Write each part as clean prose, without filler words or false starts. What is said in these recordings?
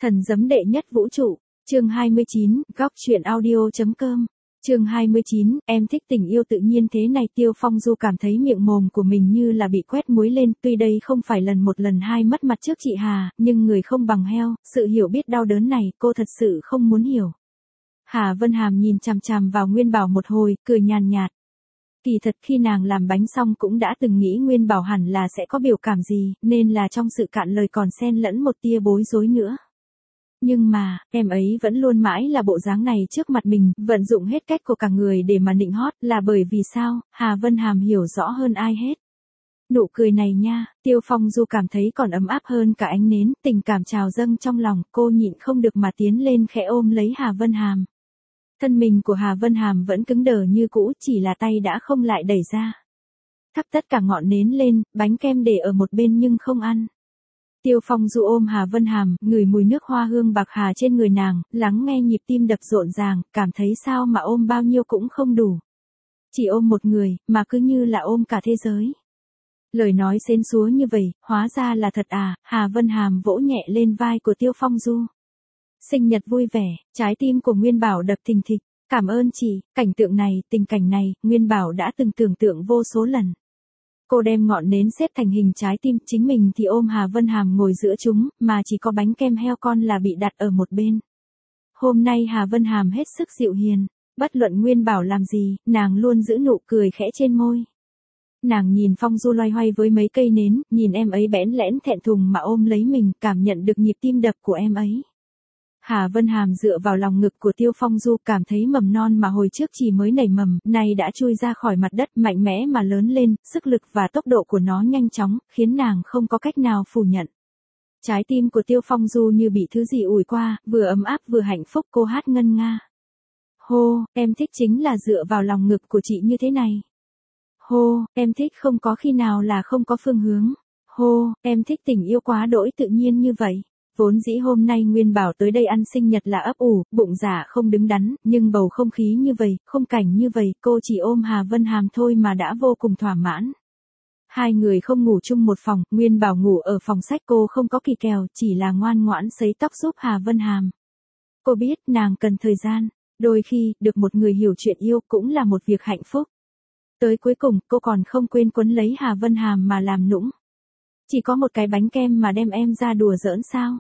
Thần giấm đệ nhất vũ trụ, chương 29, góc truyện audio.com. Chương 29, em thích tình yêu tự nhiên thế này. Tiêu Phong Du cảm thấy miệng mồm của mình như là bị quét muối lên, tuy đây không phải lần một lần hai mất mặt trước chị Hà, nhưng người không bằng heo, sự hiểu biết đau đớn này cô thật sự không muốn hiểu. Hà Vân Hàm nhìn chằm chằm vào Nguyên Bảo một hồi, cười nhàn nhạt. Kỳ thật khi nàng làm bánh xong cũng đã từng nghĩ Nguyên Bảo hẳn là sẽ có biểu cảm gì, nên là trong sự cạn lời còn xen lẫn một tia bối rối nữa. Nhưng mà, em ấy vẫn luôn mãi là bộ dáng này trước mặt mình, vận dụng hết cách của cả người để mà nịnh hót, là bởi vì sao, Hà Vân Hàm hiểu rõ hơn ai hết. Nụ cười này nha, Tiêu Phong Du cảm thấy còn ấm áp hơn cả ánh nến, tình cảm trào dâng trong lòng, cô nhịn không được mà tiến lên khẽ ôm lấy Hà Vân Hàm. Thân mình của Hà Vân Hàm vẫn cứng đờ như cũ, chỉ là tay đã không lại đẩy ra. Thắp tất cả ngọn nến lên, bánh kem để ở một bên nhưng không ăn. Tiêu Phong Du ôm Hà Vân Hàm, ngửi mùi nước hoa hương bạc hà trên người nàng, lắng nghe nhịp tim đập rộn ràng, cảm thấy sao mà ôm bao nhiêu cũng không đủ. Chỉ ôm một người, mà cứ như là ôm cả thế giới. Lời nói xến xúa như vậy, hóa ra là thật à, Hà Vân Hàm vỗ nhẹ lên vai của Tiêu Phong Du. Sinh nhật vui vẻ, trái tim của Nguyên Bảo đập thình thịch, cảm ơn chị, cảnh tượng này, tình cảnh này, Nguyên Bảo đã từng tưởng tượng vô số lần. Cô đem ngọn nến xếp thành hình trái tim, chính mình thì ôm Hà Vân Hàm ngồi giữa chúng, mà chỉ có bánh kem heo con là bị đặt ở một bên. Hôm nay Hà Vân Hàm hết sức dịu hiền, bất luận Nguyên Bảo làm gì, nàng luôn giữ nụ cười khẽ trên môi. Nàng nhìn Phong Du loay hoay với mấy cây nến, nhìn em ấy bẽn lẽn thẹn thùng mà ôm lấy mình, cảm nhận được nhịp tim đập của em ấy. Hà Vân Hàm dựa vào lòng ngực của Tiêu Phong Du, cảm thấy mầm non mà hồi trước chỉ mới nảy mầm, nay đã chui ra khỏi mặt đất, mạnh mẽ mà lớn lên, sức lực và tốc độ của nó nhanh chóng, khiến nàng không có cách nào phủ nhận. Trái tim của Tiêu Phong Du như bị thứ gì ủi qua, vừa ấm áp vừa hạnh phúc, cô hát ngân nga. Hô, em thích chính là dựa vào lòng ngực của chị như thế này. Hô, em thích không có khi nào là không có phương hướng. Hô, em thích tình yêu quá đỗi tự nhiên như vậy. Vốn dĩ hôm nay Nguyên Bảo tới đây ăn sinh nhật là ấp ủ, bụng dạ không đứng đắn, nhưng bầu không khí như vậy, khung cảnh như vậy, cô chỉ ôm Hà Vân Hàm thôi mà đã vô cùng thỏa mãn. Hai người không ngủ chung một phòng, Nguyên Bảo ngủ ở phòng sách, cô không có kỳ kèo, chỉ là ngoan ngoãn sấy tóc giúp Hà Vân Hàm. Cô biết nàng cần thời gian, đôi khi, được một người hiểu chuyện yêu cũng là một việc hạnh phúc. Tới cuối cùng, cô còn không quên quấn lấy Hà Vân Hàm mà làm nũng. Chỉ có một cái bánh kem mà đem em ra đùa giỡn sao?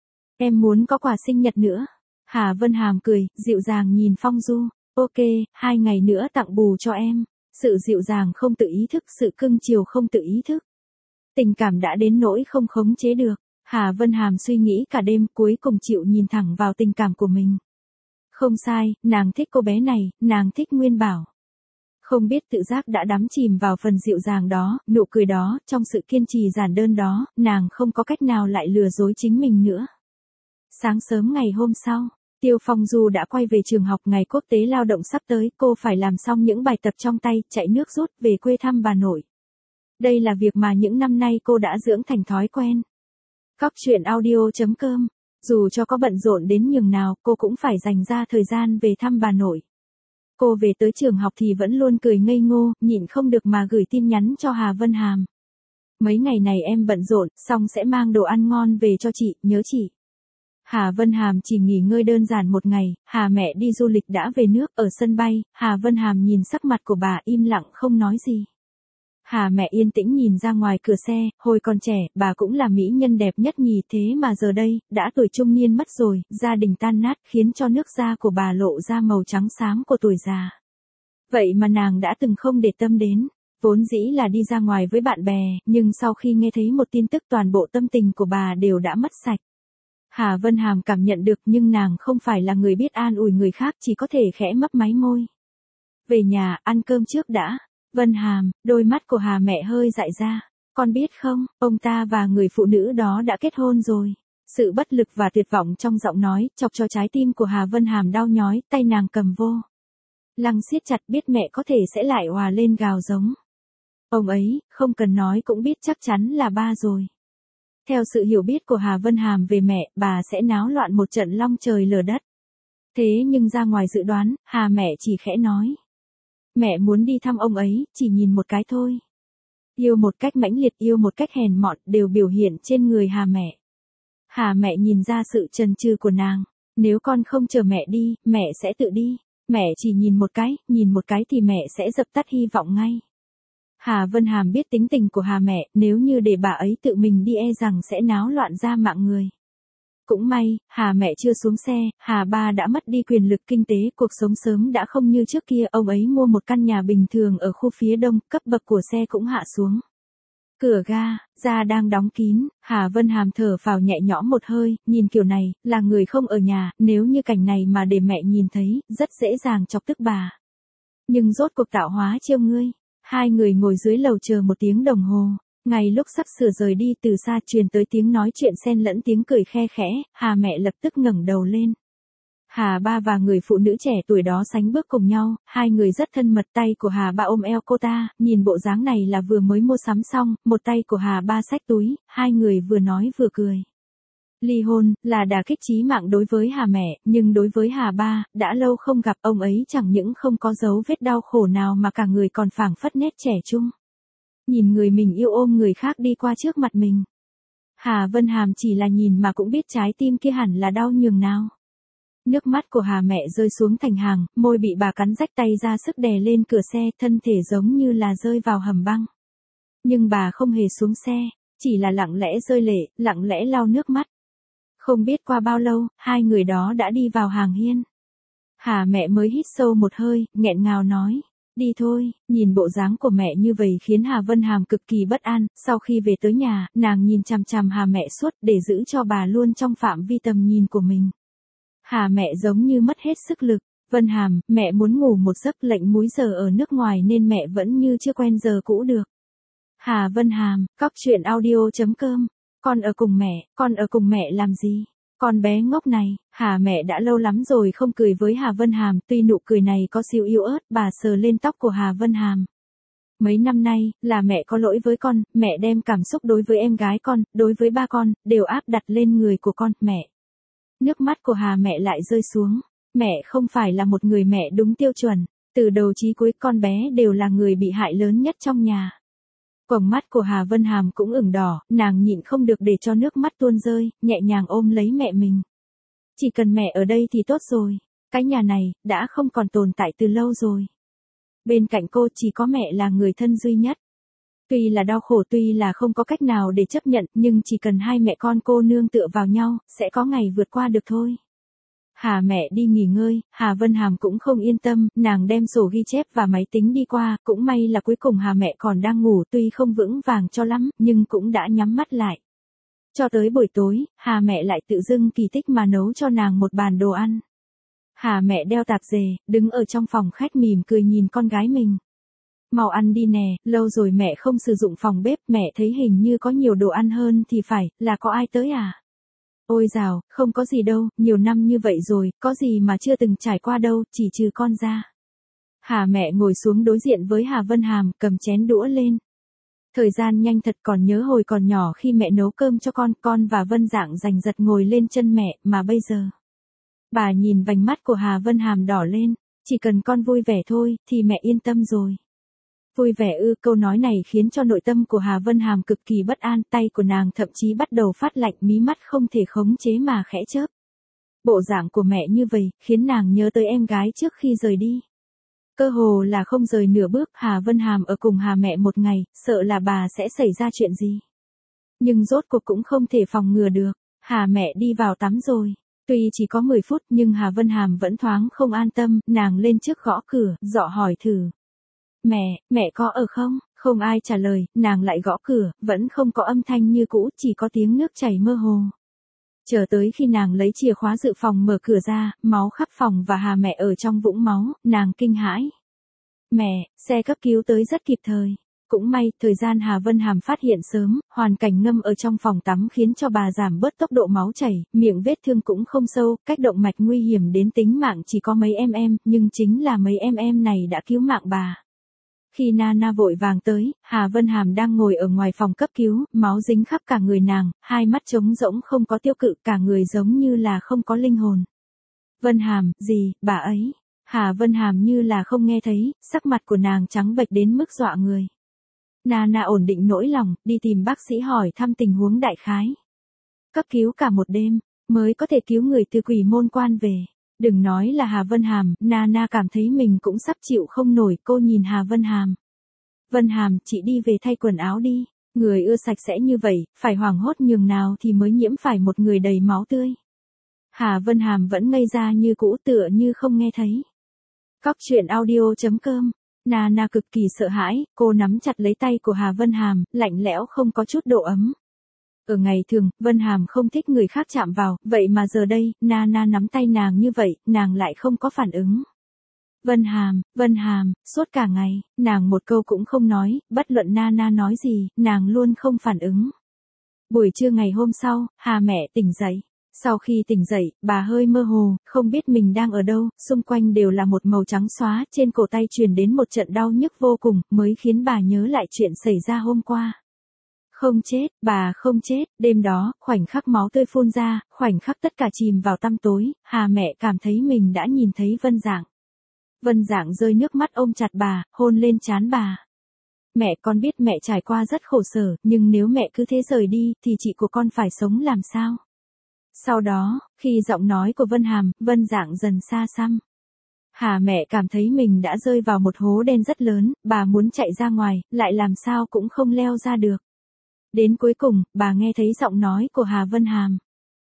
Em muốn có quà sinh nhật nữa. Hà Vân Hàm cười, dịu dàng nhìn Phong Du. Ok, 2 ngày nữa tặng bù cho em. Sự dịu dàng không tự ý thức, sự cưng chiều không tự ý thức. Tình cảm đã đến nỗi không khống chế được. Hà Vân Hàm suy nghĩ cả đêm, cuối cùng chịu nhìn thẳng vào tình cảm của mình. Không sai, nàng thích cô bé này, nàng thích Nguyên Bảo. Không biết tự giác đã đắm chìm vào phần dịu dàng đó, nụ cười đó, trong sự kiên trì giản đơn đó, nàng không có cách nào lại lừa dối chính mình nữa. Sáng sớm ngày hôm sau, Tiêu Phong Du đã quay về trường học, ngày quốc tế lao động sắp tới, cô phải làm xong những bài tập trong tay, chạy nước rút về quê thăm bà nội. Đây là việc mà những năm nay cô đã dưỡng thành thói quen. Góc truyện audio.com, dù cho có bận rộn đến nhường nào, cô cũng phải dành ra thời gian về thăm bà nội. Cô về tới trường học thì vẫn luôn cười ngây ngô, nhịn không được mà gửi tin nhắn cho Hà Vân Hàm. Mấy ngày này em bận rộn, xong sẽ mang đồ ăn ngon về cho chị, nhớ chị. Hà Vân Hàm chỉ nghỉ ngơi đơn giản một ngày, Hà mẹ đi du lịch đã về nước, ở sân bay, Hà Vân Hàm nhìn sắc mặt của bà im lặng không nói gì. Hà mẹ yên tĩnh nhìn ra ngoài cửa xe, hồi còn trẻ, bà cũng là mỹ nhân đẹp nhất nhì, thế mà giờ đây, đã tuổi trung niên mất rồi, gia đình tan nát khiến cho nước da của bà lộ ra màu trắng xám của tuổi già. Vậy mà nàng đã từng không để tâm đến, vốn dĩ là đi ra ngoài với bạn bè, nhưng sau khi nghe thấy một tin tức toàn bộ tâm tình của bà đều đã mất sạch. Hà Vân Hàm cảm nhận được nhưng nàng không phải là người biết an ủi người khác, chỉ có thể khẽ mấp máy môi. Về nhà, ăn cơm trước đã. Vân Hàm, đôi mắt của Hà mẹ hơi dại ra. Con biết không, ông ta và người phụ nữ đó đã kết hôn rồi. Sự bất lực và tuyệt vọng trong giọng nói, chọc cho trái tim của Hà Vân Hàm đau nhói, tay nàng cầm vô lăng siết chặt, biết mẹ có thể sẽ lại òa lên gào giống. Ông ấy, không cần nói cũng biết chắc chắn là ba rồi. Theo sự hiểu biết của Hà Vân Hàm về mẹ, bà sẽ náo loạn một trận long trời lở đất. Thế nhưng ra ngoài dự đoán, Hà mẹ chỉ khẽ nói. Mẹ muốn đi thăm ông ấy, chỉ nhìn một cái thôi. Yêu một cách mãnh liệt, yêu một cách hèn mọn, đều biểu hiện trên người Hà mẹ. Hà mẹ nhìn ra sự chần chừ của nàng. Nếu con không chờ mẹ đi, mẹ sẽ tự đi. Mẹ chỉ nhìn một cái thì mẹ sẽ dập tắt hy vọng ngay. Hà Vân Hàm biết tính tình của Hà mẹ, nếu như để bà ấy tự mình đi e rằng sẽ náo loạn ra mạng người. Cũng may, Hà mẹ chưa xuống xe, Hà ba đã mất đi quyền lực kinh tế, cuộc sống sớm đã không như trước kia, ông ấy mua một căn nhà bình thường ở khu phía đông, cấp bậc của xe cũng hạ xuống. Cửa ga đang đóng kín, Hà Vân Hàm thở phào nhẹ nhõm một hơi, nhìn kiểu này, là người không ở nhà, nếu như cảnh này mà để mẹ nhìn thấy, rất dễ dàng chọc tức bà. Nhưng rốt cuộc tạo hóa trêu ngươi, hai người ngồi dưới lầu chờ 1 tiếng đồng hồ. Ngay lúc sắp sửa rời đi, từ xa truyền tới tiếng nói chuyện xen lẫn tiếng cười khe khẽ, Hà mẹ lập tức ngẩng đầu lên. Hà ba và người phụ nữ trẻ tuổi đó sánh bước cùng nhau, hai người rất thân mật, tay của Hà ba ôm eo cô ta, nhìn bộ dáng này là vừa mới mua sắm xong, một tay của Hà ba xách túi, hai người vừa nói vừa cười. Ly hôn, là đả kích chí mạng đối với Hà mẹ, nhưng đối với Hà ba, đã lâu không gặp ông ấy chẳng những không có dấu vết đau khổ nào mà cả người còn phảng phất nét trẻ trung. Nhìn người mình yêu ôm người khác đi qua trước mặt mình. Hà Vân Hàm chỉ là nhìn mà cũng biết trái tim kia hẳn là đau nhường nào. Nước mắt của Hà mẹ rơi xuống thành hàng, môi bị bà cắn rách, tay ra sức đè lên cửa xe, thân thể giống như là rơi vào hầm băng. Nhưng bà không hề xuống xe, chỉ là lặng lẽ rơi lệ, lặng lẽ lau nước mắt. Không biết qua bao lâu, hai người đó đã đi vào hàng hiên. Hà mẹ mới hít sâu một hơi, nghẹn ngào nói. Đi thôi, nhìn bộ dáng của mẹ như vậy khiến Hà Vân Hàm cực kỳ bất an, sau khi về tới nhà, nàng nhìn chằm chằm Hà mẹ suốt để giữ cho bà luôn trong phạm vi tầm nhìn của mình. Hà mẹ giống như mất hết sức lực, Vân Hàm, mẹ muốn ngủ một giấc, lệnh múi giờ ở nước ngoài nên mẹ vẫn như chưa quen giờ cũ được. Hà Vân Hàm, coctruyện.audio.com, con ở cùng mẹ làm gì? Con bé ngốc này, Hà mẹ đã lâu lắm rồi không cười với Hà Vân Hàm, tuy nụ cười này có xíu yếu ớt, bà sờ lên tóc của Hà Vân Hàm. Mấy năm nay, là mẹ có lỗi với con, mẹ đem cảm xúc đối với em gái con, đối với ba con, đều áp đặt lên người của con, mẹ. Nước mắt của Hà mẹ lại rơi xuống, mẹ không phải là một người mẹ đúng tiêu chuẩn, từ đầu chí cuối con bé đều là người bị hại lớn nhất trong nhà. Quầng mắt của Hà Vân Hàm cũng ửng đỏ, nàng nhịn không được để cho nước mắt tuôn rơi, nhẹ nhàng ôm lấy mẹ mình. Chỉ cần mẹ ở đây thì tốt rồi, cái nhà này, đã không còn tồn tại từ lâu rồi. Bên cạnh cô chỉ có mẹ là người thân duy nhất. Tuy là đau khổ, tuy là không có cách nào để chấp nhận, nhưng chỉ cần hai mẹ con cô nương tựa vào nhau, sẽ có ngày vượt qua được thôi. Hà mẹ đi nghỉ ngơi, Hà Vân Hàm cũng không yên tâm, nàng đem sổ ghi chép và máy tính đi qua, cũng may là cuối cùng Hà mẹ còn đang ngủ, tuy không vững vàng cho lắm, nhưng cũng đã nhắm mắt lại. Cho tới buổi tối, Hà mẹ lại tự dưng kỳ tích mà nấu cho nàng một bàn đồ ăn. Hà mẹ đeo tạp dề, đứng ở trong phòng khách mỉm cười nhìn con gái mình. Mau ăn đi nè, lâu rồi mẹ không sử dụng phòng bếp, mẹ thấy hình như có nhiều đồ ăn hơn thì phải, là có ai tới à? Ôi dào, không có gì đâu, nhiều năm như vậy rồi, có gì mà chưa từng trải qua đâu, chỉ trừ con ra. Hà mẹ ngồi xuống đối diện với Hà Vân Hàm, cầm chén đũa lên. Thời gian nhanh thật, còn nhớ hồi còn nhỏ khi mẹ nấu cơm cho con và Vân Dạng giành giật ngồi lên chân mẹ, mà bây giờ. Bà nhìn vành mắt của Hà Vân Hàm đỏ lên, chỉ cần con vui vẻ thôi, thì mẹ yên tâm rồi. Vui vẻ ư? Câu nói này khiến cho nội tâm của Hà Vân Hàm cực kỳ bất an, tay của nàng thậm chí bắt đầu phát lạnh, mí mắt không thể khống chế mà khẽ chớp. Bộ dạng của mẹ như vậy, khiến nàng nhớ tới em gái trước khi rời đi. Cơ hồ là không rời nửa bước, Hà Vân Hàm ở cùng Hà mẹ một ngày, sợ là bà sẽ xảy ra chuyện gì. Nhưng rốt cuộc cũng không thể phòng ngừa được, Hà mẹ đi vào tắm rồi. Tuy chỉ có 10 phút nhưng Hà Vân Hàm vẫn thoáng không an tâm, nàng lên trước gõ cửa, dọ hỏi thử. Mẹ có ở không? Không ai trả lời, nàng lại gõ cửa, vẫn không có âm thanh như cũ, chỉ có tiếng nước chảy mơ hồ. Chờ tới khi nàng lấy chìa khóa dự phòng mở cửa ra, máu khắp phòng và Hà mẹ ở trong vũng máu, nàng kinh hãi. Mẹ, xe cấp cứu tới rất kịp thời. Cũng may, thời gian Hà Vân Hàm phát hiện sớm, hoàn cảnh ngâm ở trong phòng tắm khiến cho bà giảm bớt tốc độ máu chảy, miệng vết thương cũng không sâu, cách động mạch nguy hiểm đến tính mạng chỉ có mấy mm, nhưng chính là mấy mm này đã cứu mạng bà. Khi Nana vội vàng tới, Hà Vân Hàm đang ngồi ở ngoài phòng cấp cứu, máu dính khắp cả người nàng, hai mắt trống rỗng không có tiêu cự, cả người giống như là không có linh hồn. Vân Hàm, gì, bà ấy? Hà Vân Hàm như là không nghe thấy, sắc mặt của nàng trắng bệch đến mức dọa người. Nana ổn định nỗi lòng, đi tìm bác sĩ hỏi thăm tình huống đại khái. cấp cứu cả một đêm, mới có thể cứu người từ quỷ môn quan về. Đừng nói là Hà Vân Hàm, Nana cảm thấy mình cũng sắp chịu không nổi, cô nhìn Hà Vân Hàm. Vân Hàm, chị đi về thay quần áo đi, người ưa sạch sẽ như vậy, phải hoảng hốt nhường nào thì mới nhiễm phải một người đầy máu tươi. Hà Vân Hàm vẫn ngây ra như cũ, tựa như không nghe thấy. Cóc truyện audio.com. Nana cực kỳ sợ hãi, cô nắm chặt lấy tay của Hà Vân Hàm, lạnh lẽo không có chút độ ấm. Ở ngày thường, Vân Hàm không thích người khác chạm vào, vậy mà giờ đây, Nana nắm tay nàng như vậy, nàng lại không có phản ứng. Vân Hàm, suốt cả ngày, nàng một câu cũng không nói, bất luận Nana nói gì, nàng luôn không phản ứng. Buổi trưa ngày hôm sau, Hà mẹ tỉnh dậy. Sau khi tỉnh dậy, bà hơi mơ hồ, không biết mình đang ở đâu, xung quanh đều là một màu trắng xóa, trên cổ tay truyền đến một trận đau nhức vô cùng, mới khiến bà nhớ lại chuyện xảy ra hôm qua. Không chết, bà không chết, đêm đó, khoảnh khắc máu tươi phun ra, khoảnh khắc tất cả chìm vào tăm tối, Hà mẹ cảm thấy mình đã nhìn thấy Vân Dạng. Vân Dạng rơi nước mắt ôm chặt bà, hôn lên trán bà. Mẹ con biết mẹ trải qua rất khổ sở, nhưng nếu mẹ cứ thế rời đi, thì chị của con phải sống làm sao? Sau đó, khi giọng nói của Vân Dạng dần xa xăm. Hà mẹ cảm thấy mình đã rơi vào một hố đen rất lớn, bà muốn chạy ra ngoài, lại làm sao cũng không leo ra được. Đến cuối cùng, bà nghe thấy giọng nói của Hà Vân Hàm.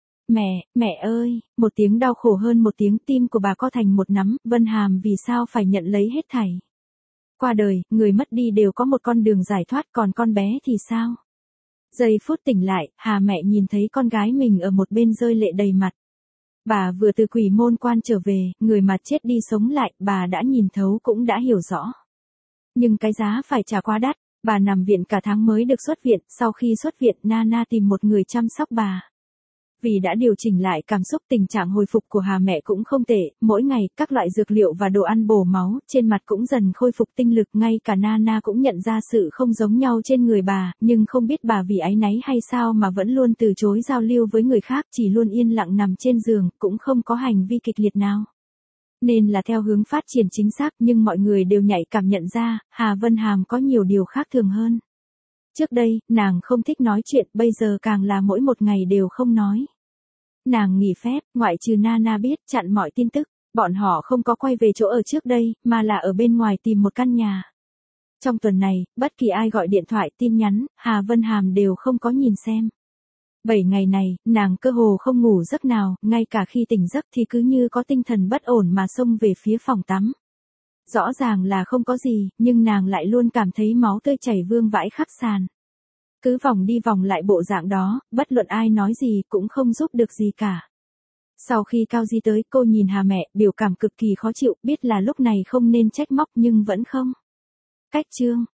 Mẹ ơi, một tiếng đau khổ hơn một tiếng, tim của bà co thành một nắm, Vân Hàm vì sao phải nhận lấy hết thảy. Qua đời, người mất đi đều có một con đường giải thoát, còn con bé thì sao? Giây phút tỉnh lại, Hà mẹ nhìn thấy con gái mình ở một bên rơi lệ đầy mặt. Bà vừa từ quỷ môn quan trở về, người mà chết đi sống lại, bà đã nhìn thấu cũng đã hiểu rõ. Nhưng cái giá phải trả quá đắt, bà nằm viện cả tháng mới được xuất viện, sau khi xuất viện Nana tìm một người chăm sóc bà. Vì đã điều chỉnh lại cảm xúc, tình trạng hồi phục của Hà mẹ cũng không tệ, mỗi ngày các loại dược liệu và đồ ăn bổ máu, trên mặt cũng dần khôi phục tinh lực, ngay cả Nana cũng nhận ra sự không giống nhau trên người bà, nhưng không biết bà vì áy náy hay sao mà vẫn luôn từ chối giao lưu với người khác, chỉ luôn yên lặng nằm trên giường, cũng không có hành vi kịch liệt nào. Nên là theo hướng phát triển chính xác, nhưng mọi người đều nhạy cảm nhận ra, Hà Vân Hàm có nhiều điều khác thường hơn. Trước đây, nàng không thích nói chuyện, bây giờ càng là mỗi một ngày đều không nói. Nàng nghỉ phép, ngoại trừ Nana biết, chặn mọi tin tức, bọn họ không có quay về chỗ ở trước đây, mà là ở bên ngoài tìm một căn nhà. Trong tuần này, bất kỳ ai gọi điện thoại, tin nhắn, Hà Vân Hàm đều không có nhìn xem. 7 ngày này, nàng cơ hồ không ngủ giấc nào, ngay cả khi tỉnh giấc thì cứ như có tinh thần bất ổn mà xông về phía phòng tắm. Rõ ràng là không có gì, nhưng nàng lại luôn cảm thấy máu tươi chảy vương vãi khắp sàn. Cứ vòng đi vòng lại bộ dạng đó, bất luận ai nói gì cũng không giúp được gì cả. Sau khi Cao Di tới, cô nhìn Hà mẹ, biểu cảm cực kỳ khó chịu, biết là lúc này không nên trách móc nhưng vẫn không. Cách chương.